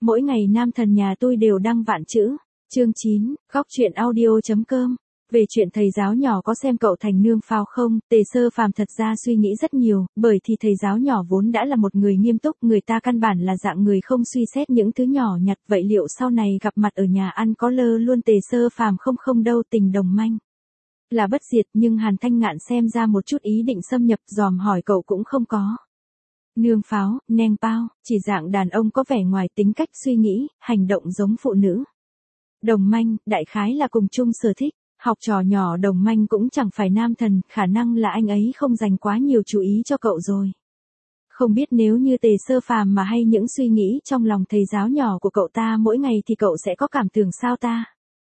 Mỗi ngày nam thần nhà tôi đều đăng vạn chữ. Chương 9, góc truyện audio.com. Về chuyện thầy giáo nhỏ có xem cậu thành nương pháo không, Tề Sơ Phàm thật ra suy nghĩ rất nhiều, bởi thì thầy giáo nhỏ vốn đã là một người nghiêm túc, người ta căn bản là dạng người không suy xét những thứ nhỏ nhặt, vậy liệu sau này gặp mặt ở nhà ăn có lơ luôn Tề Sơ Phàm không đâu, tình đồng manh là bất diệt, nhưng Hàn Thanh Ngạn xem ra một chút ý định xâm nhập, dòm hỏi cậu cũng không có. Nương pháo, neng pao, chỉ dạng đàn ông có vẻ ngoài tính cách suy nghĩ, hành động giống phụ nữ. Đồng manh, đại khái là cùng chung sở thích. Học trò nhỏ đồng manh cũng chẳng phải nam thần, khả năng là anh ấy không dành quá nhiều chú ý cho cậu rồi. Không biết nếu như Tề Sơ Phàm mà hay những suy nghĩ trong lòng thầy giáo nhỏ của cậu ta mỗi ngày thì cậu sẽ có cảm tưởng sao ta?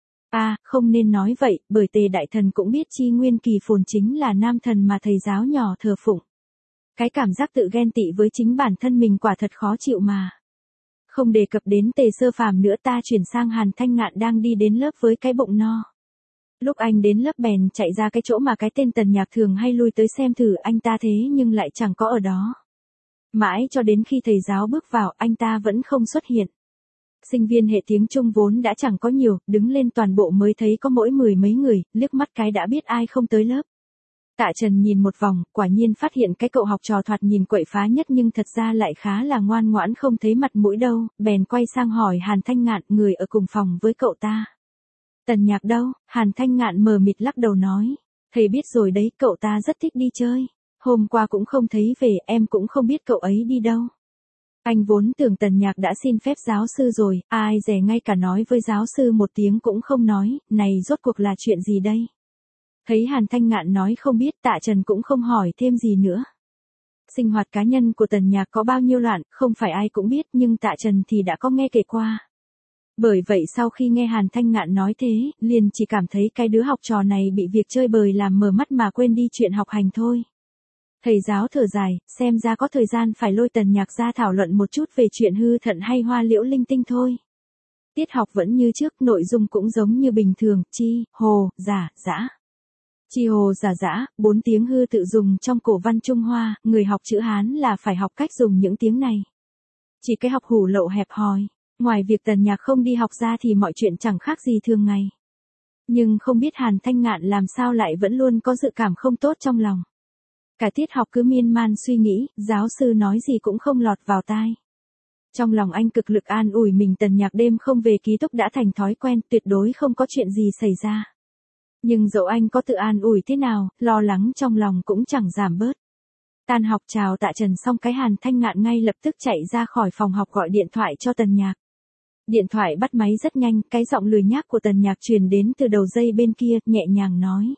Không nên nói vậy, bởi Tề Đại Thần cũng biết Chi Nguyên Kỳ Phồn chính là nam thần mà thầy giáo nhỏ thờ phụng. Cái cảm giác tự ghen tị với chính bản thân mình quả thật khó chịu mà. Không đề cập đến Tề Sơ Phàm nữa, ta chuyển sang Hàn Thanh Ngạn đang đi đến lớp với cái bụng no. Lúc anh đến lớp bèn chạy ra cái chỗ mà cái tên Tần Nhạc thường hay lui tới xem thử anh ta, thế nhưng lại chẳng có ở đó. Mãi cho đến khi thầy giáo bước vào, anh ta vẫn không xuất hiện. Sinh viên hệ tiếng Trung vốn đã chẳng có nhiều, đứng lên toàn bộ mới thấy có mỗi 10 mấy người, liếc mắt cái đã biết ai không tới lớp. Tạ Trần nhìn một vòng, quả nhiên phát hiện cái cậu học trò thoạt nhìn quậy phá nhất nhưng thật ra lại khá là ngoan ngoãn, không thấy mặt mũi đâu, bèn quay sang hỏi Hàn Thanh Ngạn, người ở cùng phòng với cậu ta. Tần Nhạc đâu? Hàn Thanh Ngạn mờ mịt lắc đầu nói. Thầy biết rồi đấy, cậu ta rất thích đi chơi. Hôm qua cũng không thấy về, em cũng không biết cậu ấy đi đâu. Anh vốn tưởng Tần Nhạc đã xin phép giáo sư rồi, ai dè ngay cả nói với giáo sư một tiếng cũng không nói, này rốt cuộc là chuyện gì đây? Thấy Hàn Thanh Ngạn nói không biết, Tạ Trần cũng không hỏi thêm gì nữa. Sinh hoạt cá nhân của Tần Nhạc có bao nhiêu loạn, không phải ai cũng biết, nhưng Tạ Trần thì đã có nghe kể qua. Bởi vậy sau khi nghe Hàn Thanh Ngạn nói thế, liền chỉ cảm thấy cái đứa học trò này bị việc chơi bời làm mờ mắt mà quên đi chuyện học hành thôi. Thầy giáo thở dài, xem ra có thời gian phải lôi Tần Nhạc ra thảo luận một chút về chuyện hư thận hay hoa liễu linh tinh thôi. Tiết học vẫn như trước, nội dung cũng giống như bình thường, chi, hồ, giả, dã. Chi hồ giả dã, 4 tiếng hư tự dùng trong cổ văn Trung Hoa, người học chữ Hán là phải học cách dùng những tiếng này. Chỉ cái học hủ lậu hẹp hòi. Ngoài việc Tần Nhạc không đi học ra thì mọi chuyện chẳng khác gì thường ngày. Nhưng không biết Hàn Thanh Ngạn làm sao lại vẫn luôn có dự cảm không tốt trong lòng. Cả tiết học cứ miên man suy nghĩ, giáo sư nói gì cũng không lọt vào tai. Trong lòng anh cực lực an ủi mình, Tần Nhạc đêm không về ký túc đã thành thói quen, tuyệt đối không có chuyện gì xảy ra. Nhưng dẫu anh có tự an ủi thế nào, lo lắng trong lòng cũng chẳng giảm bớt. Tan học chào Tạ Trần xong cái Hàn Thanh Ngạn ngay lập tức chạy ra khỏi phòng học gọi điện thoại cho Tần Nhạc. Điện thoại bắt máy rất nhanh, cái giọng lười nhác của Tần Nhạc truyền đến từ đầu dây bên kia, nhẹ nhàng nói.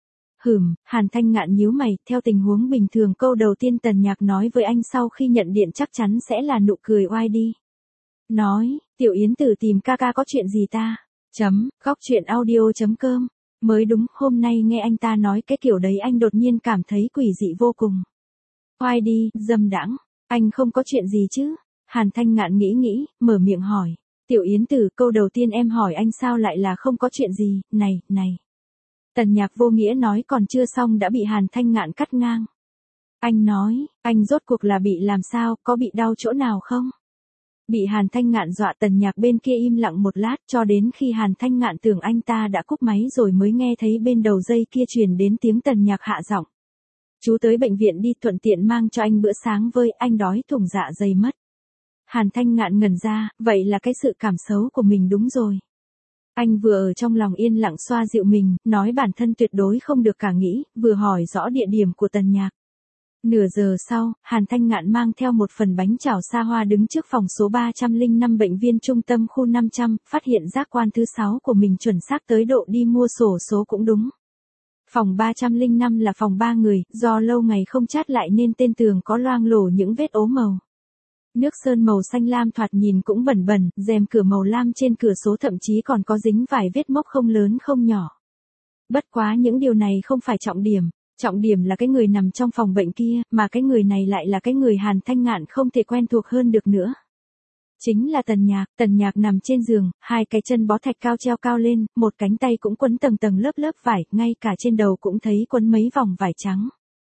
Hàn Thanh Ngạn nhíu mày, theo tình huống bình thường câu đầu tiên Tần Nhạc nói với anh sau khi nhận điện chắc chắn sẽ là nụ cười oai đi. Nói, Tiểu Yến Tử tìm ca ca có chuyện gì ta? Góc truyện audio.com. Mới đúng, hôm nay nghe anh ta nói cái kiểu đấy anh đột nhiên cảm thấy quỷ dị vô cùng. Oai đi, dâm đãng, anh không có chuyện gì chứ? Hàn Thanh Ngạn nghĩ, mở miệng hỏi. Tiểu Yến Tử, câu đầu tiên em hỏi anh sao lại là không có chuyện gì, này. Tần Nhạc vô nghĩa nói còn chưa xong đã bị Hàn Thanh Ngạn cắt ngang. Anh nói, anh rốt cuộc là bị làm sao, có bị đau chỗ nào không? Bị Hàn Thanh Ngạn dọa, Tần Nhạc bên kia im lặng một lát cho đến khi Hàn Thanh Ngạn tưởng anh ta đã cúp máy rồi mới nghe thấy bên đầu dây kia truyền đến tiếng Tần Nhạc hạ giọng. Chú tới bệnh viện đi, thuận tiện mang cho anh bữa sáng với, anh đói thủng dạ dày mất. Hàn Thanh Ngạn ngẩn ra, vậy là cái sự cảm xấu của mình đúng rồi. Anh vừa ở trong lòng yên lặng xoa dịu mình, nói bản thân tuyệt đối không được cả nghĩ, vừa hỏi rõ địa điểm của Tần Nhạc. Nửa giờ sau, Hàn Thanh Ngạn mang theo một phần bánh chảo xa hoa đứng trước phòng số 305 bệnh viện trung tâm khu 500, phát hiện giác quan thứ 6 của mình chuẩn xác tới độ đi mua sổ số cũng đúng. Phòng 305 là phòng 3 người, do lâu ngày không chát lại nên tên tường có loang lổ những vết ố màu. Nước sơn màu xanh lam thoạt nhìn cũng bẩn, rèm cửa màu lam trên cửa sổ thậm chí còn có dính vài vết mốc không lớn không nhỏ. Bất quá những điều này không phải trọng điểm là cái người nằm trong phòng bệnh kia, mà cái người này lại là cái người Hàn Thanh Ngạn không thể quen thuộc hơn được nữa. Chính là Tần Nhạc nằm trên giường, hai cái chân bó thạch cao treo cao lên, một cánh tay cũng quấn tầng lớp vải, ngay cả trên đầu cũng thấy quấn mấy vòng vải trắng.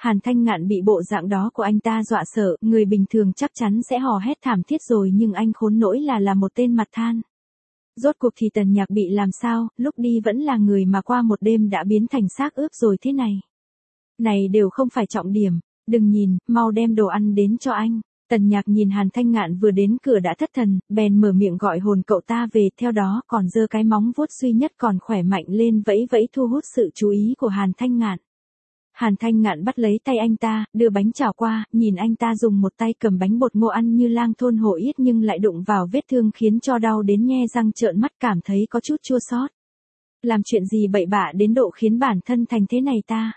Hàn Thanh Ngạn bị bộ dạng đó của anh ta dọa sợ, người bình thường chắc chắn sẽ hò hét thảm thiết rồi nhưng anh khốn nỗi là một tên mặt than. Rốt cuộc thì Tần Nhạc bị làm sao, lúc đi vẫn là người mà qua một đêm đã biến thành xác ướp rồi thế này. Này đều không phải trọng điểm, đừng nhìn, mau đem đồ ăn đến cho anh. Tần Nhạc nhìn Hàn Thanh Ngạn vừa đến cửa đã thất thần, bèn mở miệng gọi hồn cậu ta về, theo đó còn giơ cái móng vuốt duy nhất còn khỏe mạnh lên vẫy vẫy thu hút sự chú ý của Hàn Thanh Ngạn. Hàn Thanh Ngạn bắt lấy tay anh ta, đưa bánh chảo qua, nhìn anh ta dùng một tay cầm bánh bột ngô ăn như lang thôn hổ yết nhưng lại đụng vào vết thương khiến cho đau đến nhe răng trợn mắt, cảm thấy có chút chua xót. Làm chuyện gì bậy bạ đến độ khiến bản thân thành thế này ta?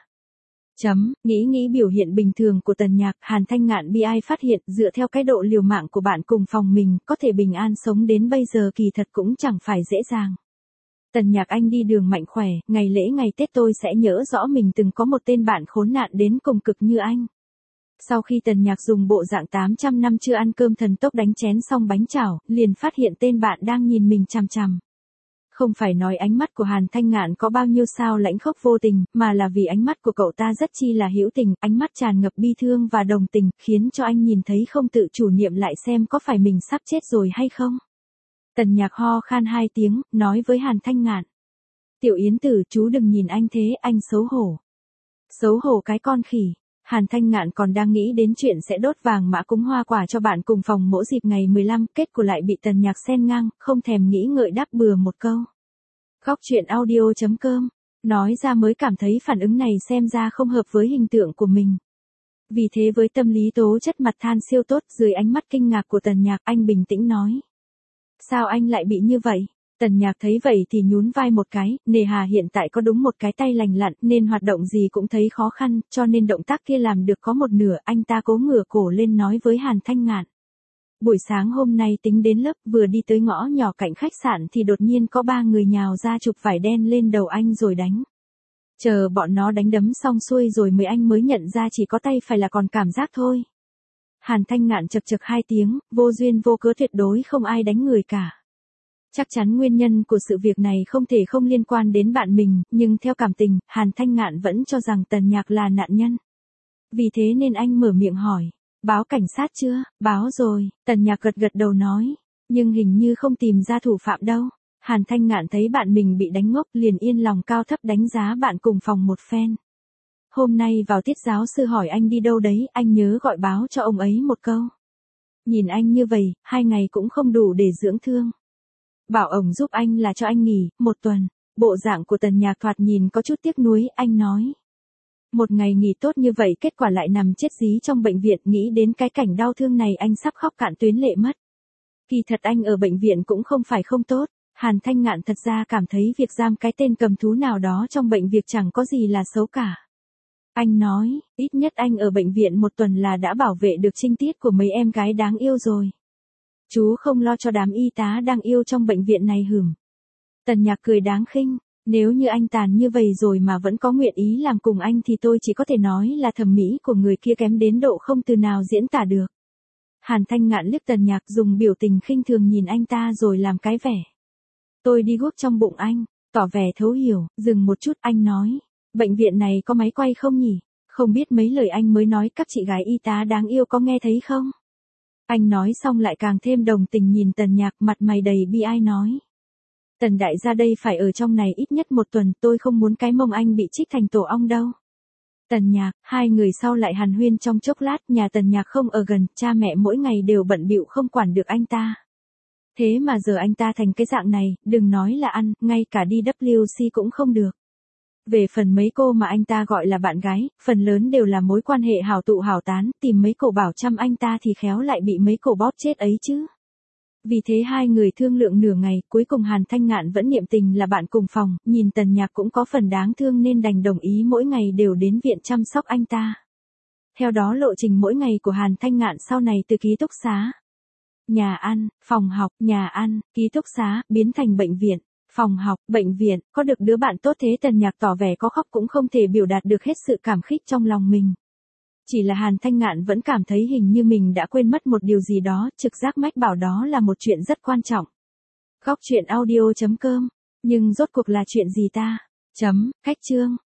Nghĩ biểu hiện bình thường của Tần Nhạc, Hàn Thanh Ngạn bi ai phát hiện dựa theo cái độ liều mạng của bạn cùng phòng mình, có thể bình an sống đến bây giờ kỳ thật cũng chẳng phải dễ dàng. Tần Nhạc anh đi đường mạnh khỏe, ngày lễ ngày Tết tôi sẽ nhớ rõ mình từng có một tên bạn khốn nạn đến cùng cực như anh. Sau khi Tần Nhạc dùng bộ dạng 800 năm chưa ăn cơm thần tốc đánh chén xong bánh chảo, liền phát hiện tên bạn đang nhìn mình chằm chằm. Không phải nói ánh mắt của Hàn Thanh Ngạn có bao nhiêu sao lãnh khốc vô tình, mà là vì ánh mắt của cậu ta rất chi là hữu tình, ánh mắt tràn ngập bi thương và đồng tình, khiến cho anh nhìn thấy không tự chủ niệm lại xem có phải mình sắp chết rồi hay không. Tần Nhạc ho khan 2 tiếng, nói với Hàn Thanh Ngạn. Tiểu Yến Tử, chú đừng nhìn anh thế, anh xấu hổ. Xấu hổ cái con khỉ. Hàn Thanh Ngạn còn đang nghĩ đến chuyện sẽ đốt vàng mã cúng hoa quả cho bạn cùng phòng mỗi dịp ngày 15, kết của lại bị Tần Nhạc xen ngang, không thèm nghĩ ngợi đáp bừa một câu. Góc truyện audio.com, nói ra mới cảm thấy phản ứng này xem ra không hợp với hình tượng của mình. Vì thế với tâm lý tố chất mặt than siêu tốt, dưới ánh mắt kinh ngạc của Tần Nhạc, anh bình tĩnh nói. Sao anh lại bị như vậy? Tần Nhạc thấy vậy thì nhún vai một cái, nề hà hiện tại có đúng một cái tay lành lặn nên hoạt động gì cũng thấy khó khăn, cho nên động tác kia làm được có một nửa, anh ta cố ngửa cổ lên nói với Hàn Thanh Ngạn. Buổi sáng hôm nay tính đến lớp, vừa đi tới ngõ nhỏ cạnh khách sạn thì đột nhiên có 3 người nhào ra chụp vải đen lên đầu anh rồi đánh. Chờ bọn nó đánh đấm xong xuôi rồi anh mới nhận ra chỉ có tay phải là còn cảm giác thôi. Hàn Thanh Ngạn chật chật 2 tiếng, vô duyên vô cớ tuyệt đối không ai đánh người cả. Chắc chắn nguyên nhân của sự việc này không thể không liên quan đến bạn mình, nhưng theo cảm tình, Hàn Thanh Ngạn vẫn cho rằng Tần Nhạc là nạn nhân. Vì thế nên anh mở miệng hỏi, báo cảnh sát chưa? Báo rồi, Tần Nhạc gật gật đầu nói, nhưng hình như không tìm ra thủ phạm đâu. Hàn Thanh Ngạn thấy bạn mình bị đánh ngốc liền yên lòng cao thấp đánh giá bạn cùng phòng một phen. Hôm nay vào tiết giáo sư hỏi anh đi đâu đấy, anh nhớ gọi báo cho ông ấy một câu. Nhìn anh như vậy, 2 ngày cũng không đủ để dưỡng thương. Bảo ổng giúp anh là cho anh nghỉ, 1 tuần. Bộ dạng của Tần Nhạc thoạt nhìn có chút tiếc nuối, anh nói. 1 ngày nghỉ tốt như vậy kết quả lại nằm chết dí trong bệnh viện, nghĩ đến cái cảnh đau thương này anh sắp khóc cạn tuyến lệ mất. Kỳ thật anh ở bệnh viện cũng không phải không tốt, Hàn Thanh Ngạn thật ra cảm thấy việc giam cái tên cầm thú nào đó trong bệnh viện chẳng có gì là xấu cả. Anh nói, ít nhất anh ở bệnh viện 1 tuần là đã bảo vệ được trinh tiết của mấy em gái đáng yêu rồi. Chú không lo cho đám y tá đang yêu trong bệnh viện này hửm. Tần Nhạc cười đáng khinh, nếu như anh tàn như vậy rồi mà vẫn có nguyện ý làm cùng anh thì tôi chỉ có thể nói là thẩm mỹ của người kia kém đến độ không từ nào diễn tả được. Hàn Thanh Ngạn liếc Tần Nhạc dùng biểu tình khinh thường nhìn anh ta rồi làm cái vẻ. Tôi đi guốc trong bụng anh, tỏ vẻ thấu hiểu, dừng một chút anh nói. Bệnh viện này có máy quay không nhỉ? Không biết mấy lời anh mới nói các chị gái y tá đáng yêu có nghe thấy không? Anh nói xong lại càng thêm đồng tình nhìn Tần Nhạc, mặt mày đầy bi ai nói. Tần đại gia đây phải ở trong này ít nhất 1 tuần, tôi không muốn cái mông anh bị trích thành tổ ong đâu. Tần Nhạc, 2 người sau lại hàn huyên trong chốc lát, nhà Tần Nhạc không ở gần, cha mẹ mỗi ngày đều bận bịu không quản được anh ta. Thế mà giờ anh ta thành cái dạng này, đừng nói là ăn, ngay cả đi WC cũng không được. Về phần mấy cô mà anh ta gọi là bạn gái, phần lớn đều là mối quan hệ hảo tụ hảo tán, tìm mấy cổ bảo chăm anh ta thì khéo lại bị mấy cổ bóp chết ấy chứ. Vì thế 2 người thương lượng nửa ngày, cuối cùng Hàn Thanh Ngạn vẫn niệm tình là bạn cùng phòng, nhìn Tần Nhạc cũng có phần đáng thương nên đành đồng ý mỗi ngày đều đến viện chăm sóc anh ta. Theo đó lộ trình mỗi ngày của Hàn Thanh Ngạn sau này từ ký túc xá, nhà ăn, phòng học, nhà ăn, ký túc xá, biến thành bệnh viện. Phòng học, bệnh viện, có được đứa bạn tốt thế Tần Nhạc tỏ vẻ có khóc cũng không thể biểu đạt được hết sự cảm khích trong lòng mình. Chỉ là Hàn Thanh Ngạn vẫn cảm thấy hình như mình đã quên mất một điều gì đó, trực giác mách bảo đó là một chuyện rất quan trọng. Góc truyện audio.com, nhưng rốt cuộc là chuyện gì ta? Khách chương.